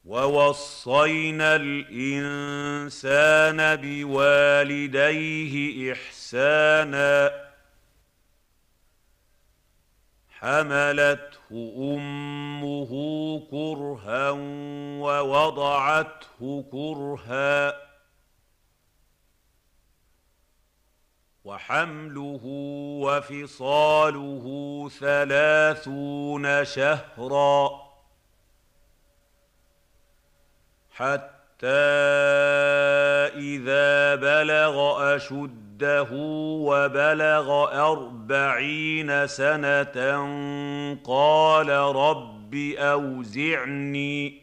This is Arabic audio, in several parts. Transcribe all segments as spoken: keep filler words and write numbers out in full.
ووصينا الإنسان بوالديه إحسانا حملته أمه كرها ووضعته كرها وحمله وفصاله ثلاثون شهرا حتى إذا بلغ أشده وبلغ أربعين سنة قال رب أوزعني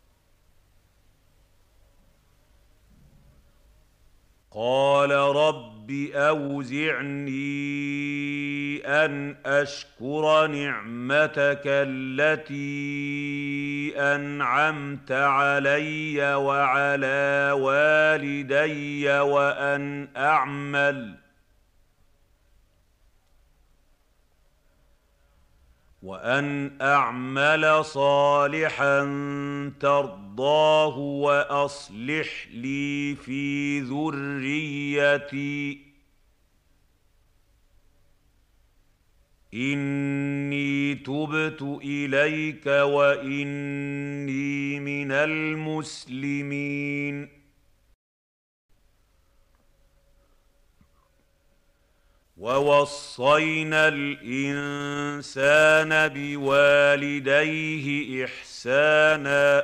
قال رب أوزعني أن أشكر نعمتك التي أنعمت علي وعلى والدي وأن أعمل وأن أعمل صالحا ترضاه وأصلح لي في ذريتي إني تبت إليك وإني من المسلمين ووصينا الإنسان بوالديه إحسانا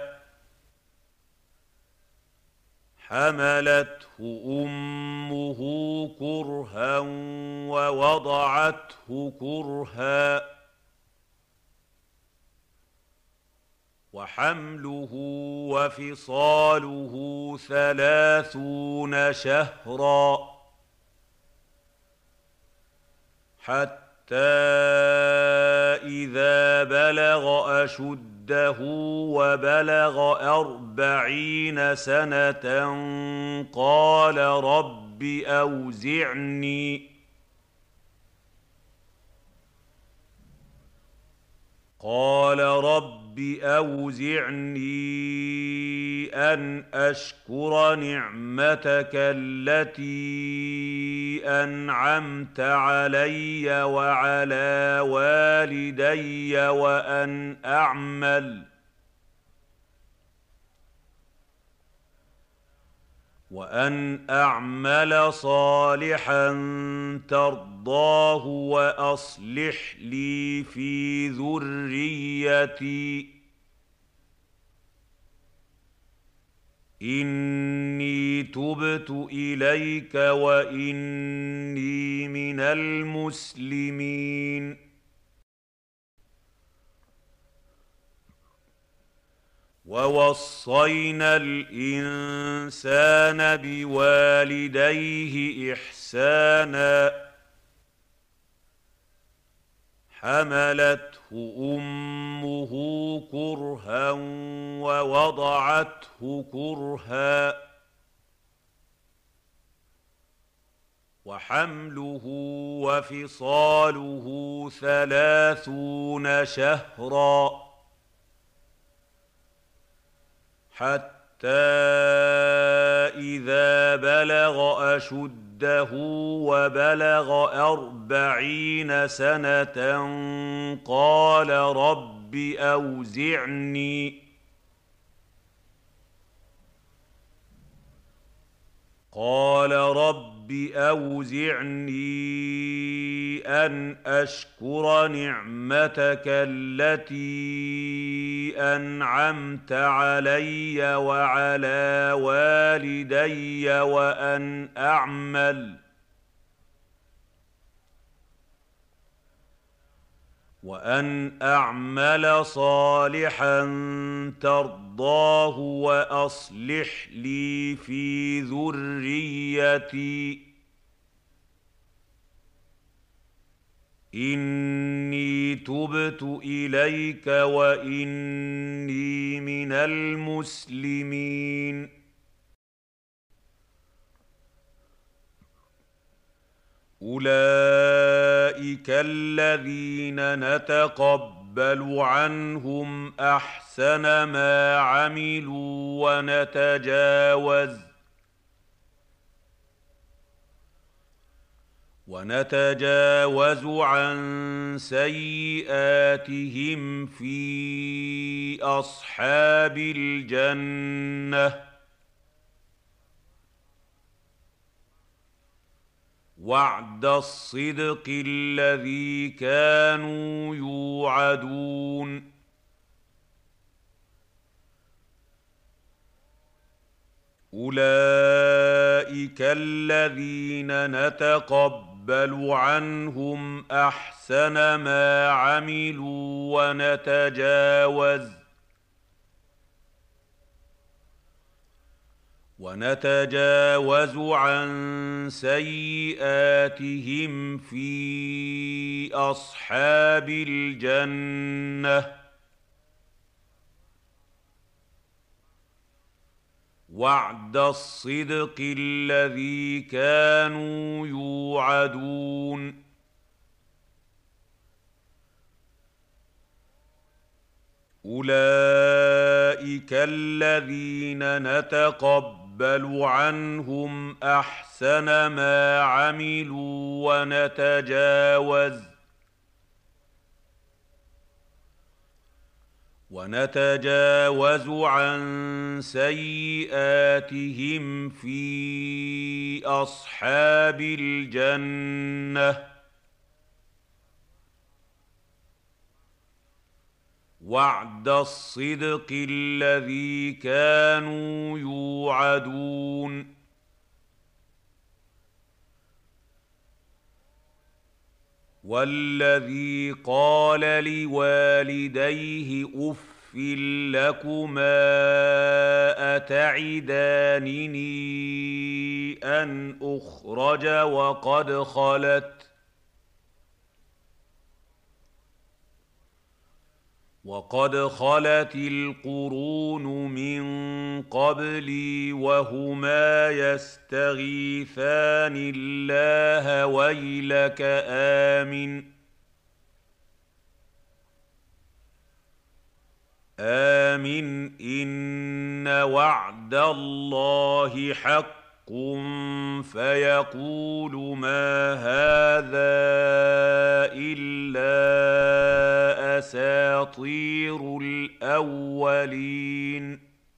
حملته أمه كرها ووضعته كرها وحمله وفصاله ثلاثون شهرا حتى إذا بلغ أشده وبلغ أربعين سنة قال رب أوزعني قال رب أوزعني أن أشكر نعمتك التي أنعمت علي وعلى والدي وأن أعمل وأن أعمل صالحا ترضاه وأصلح لي في ذريتي إني تبت إليك وإني من المسلمين ووصينا الإنسان بوالديه إحسانا حملته أمه كرها ووضعته كرها وحمله وفصاله ثلاثون شهرا حتى إذا بلغ أشده وبلغ أربعين سنة قال رب أوزعني قال رب أوزعني أن أشكر نعمتك التي أنعمت علي وعلى والدي وأن أعمل وأن أعمل صالحا ترضاه وأصلح لي في ذريتي إني تبت إليك وإني من المسلمين أولئك الذين نتقبل نتقبل عنهم أحسن ما عملوا ونتجاوز ونتجاوز عن سيئاتهم في أصحاب الجنة وعد الصدق الذي كانوا يوعدون أولئك الذين نتقبل عنهم أحسن ما عملوا ونتجاوز ونتجاوز عن سيئاتهم في أصحاب الجنة وعد الصدق الذي كانوا يوعدون أولئك الذين نتقبل عنهم أحسن ما عملوا ونتجاوز ونتجاوز عن سيئاتهم في أصحاب الجنة وعد الصدق الذي كانوا يوعدون والذي قال لوالديه أف لكما أتعدانني أن أخرج وقد خلت وقد خلت القرون من قبلي وهما يستغيثان الله ويلك آمن آمن إن وعد الله حق فيقول ما هذا إلا أساطير الأولين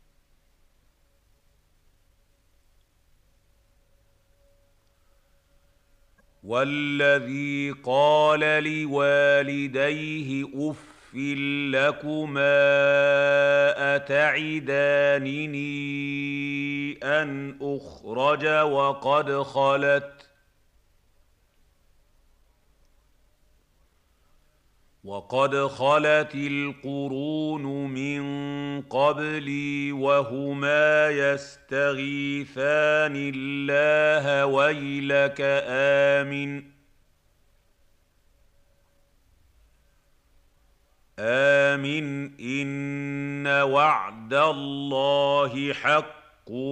والذي قال لوالديه أف لكما أتعدانني أن أخرج وقد خلت وقد خلت القرون من قبلي وهما يستغيثان الله ويلك آمن آمن إن وعد الله حق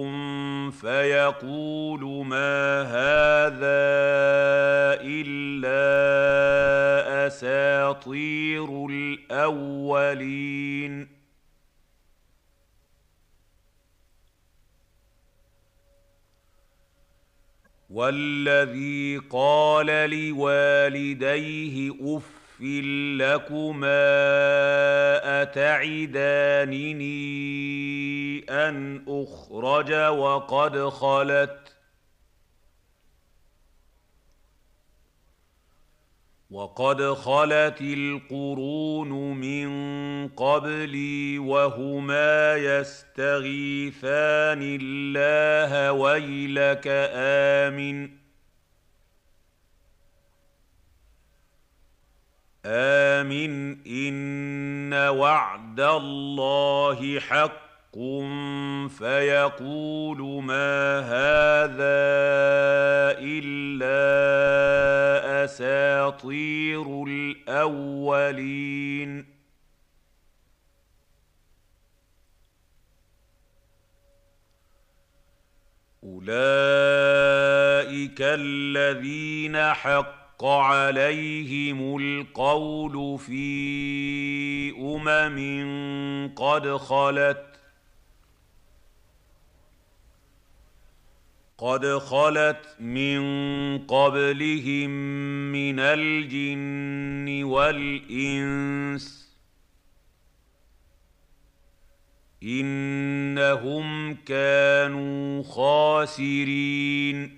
فيقول ما هذا إلا أساطير الأولين والذي قال لوالديه أف لكما أتعدانني أن أخرج وقد خلت وقد خلت القرون من قبلي وهما يستغيثان الله ويلك آمن آمن إن وعد الله حق فيقول ما هذا إلا أساطير الأولين أولئك الذين حق عليهم القول في أمم قد خلت قد خلت من قبلهم من الجن والإنس إنهم كانوا خاسرين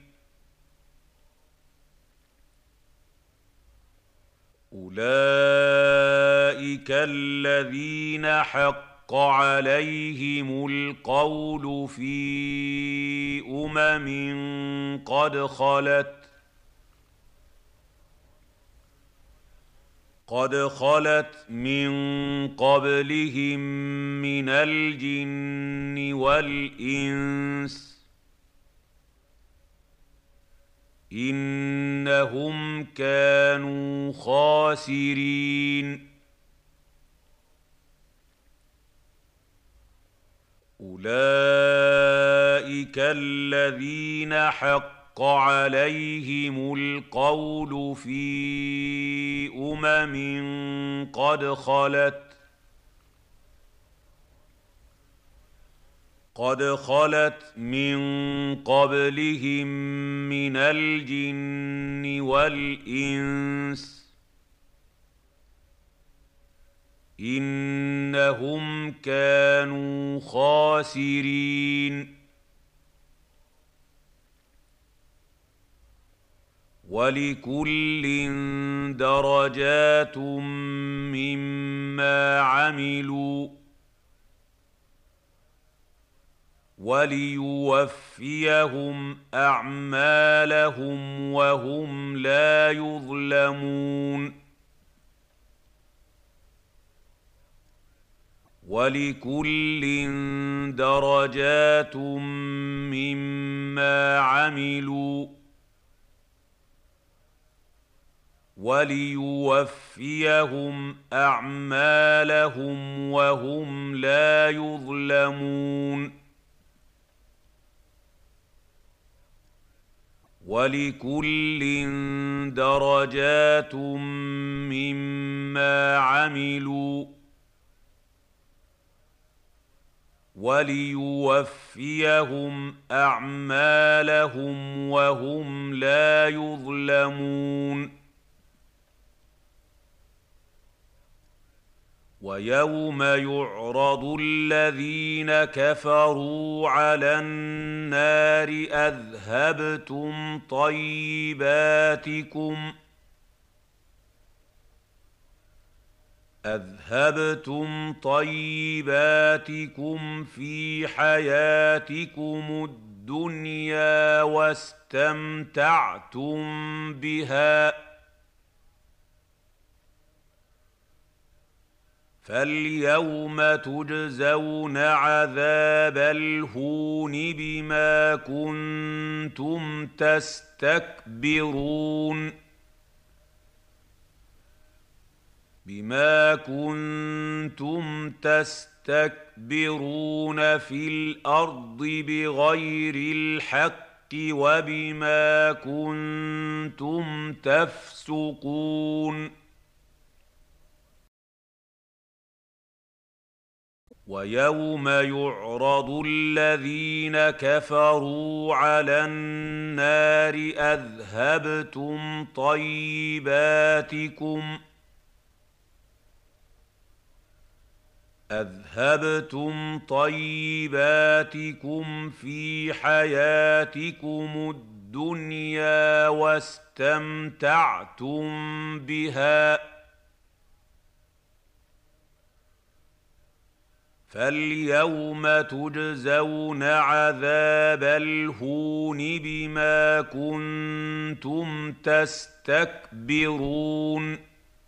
أولئك الذين حق عليهم القول في أمم قد خلت قد خلت من قبلهم من الجن والإنس إنهم كانوا خاسرين أولئك الذين حق عليهم القول في أمم قد خلت قد خلت من قبلهم من الجن والإنس إنهم كانوا خاسرين ولكل درجات مما عملوا وليوفيهم أعمالهم وهم لا يظلمون ولكل درجات مما عملوا وليوفيهم أعمالهم وهم لا يظلمون ولكل درجات مما عملوا وليوفيهم أعمالهم وهم لا يظلمون ويوم يعرض الذين كفروا على النار أذهبتم طيباتكم أذهبتم طيباتكم في حياتكم الدنيا واستمتعتم بها فاليوم تجزون عذاب الهون بما كنتم تستكبرون بما كنتم تستكبرون في الأرض بغير الحق وبما كنتم تفسقون ويوم يعرض الذين كفروا على النار أذهبتم طيباتكم أذهبتم طيباتكم في حياتكم الدنيا واستمتعتم بها فاليوم تجزون عذاب الهون بما كنتم تستكبرون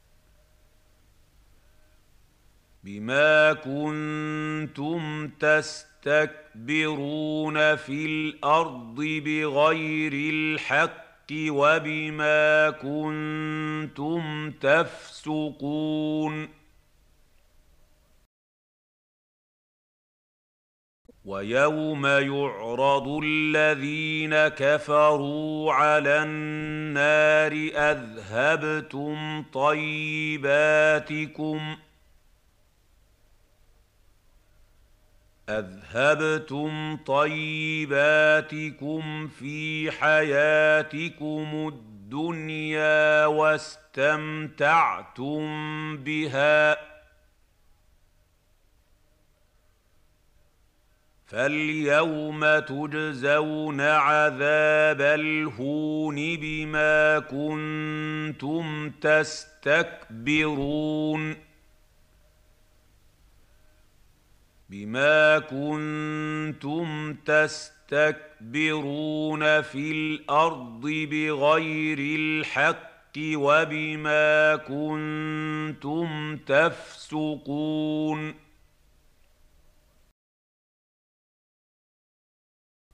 بما كنتم تستكبرون في الأرض بغير الحق وبما كنتم تفسقون ويوم يعرض الذين كفروا على النار أذهبتم طيباتكم أذهبتم طيباتكم في حياتكم الدنيا واستمتعتم بها فاليوم تجزون عذاب الهون بما كنتم تستكبرون بما كنتم تستكبرون في الأرض بغير الحق وبما كنتم تفسقون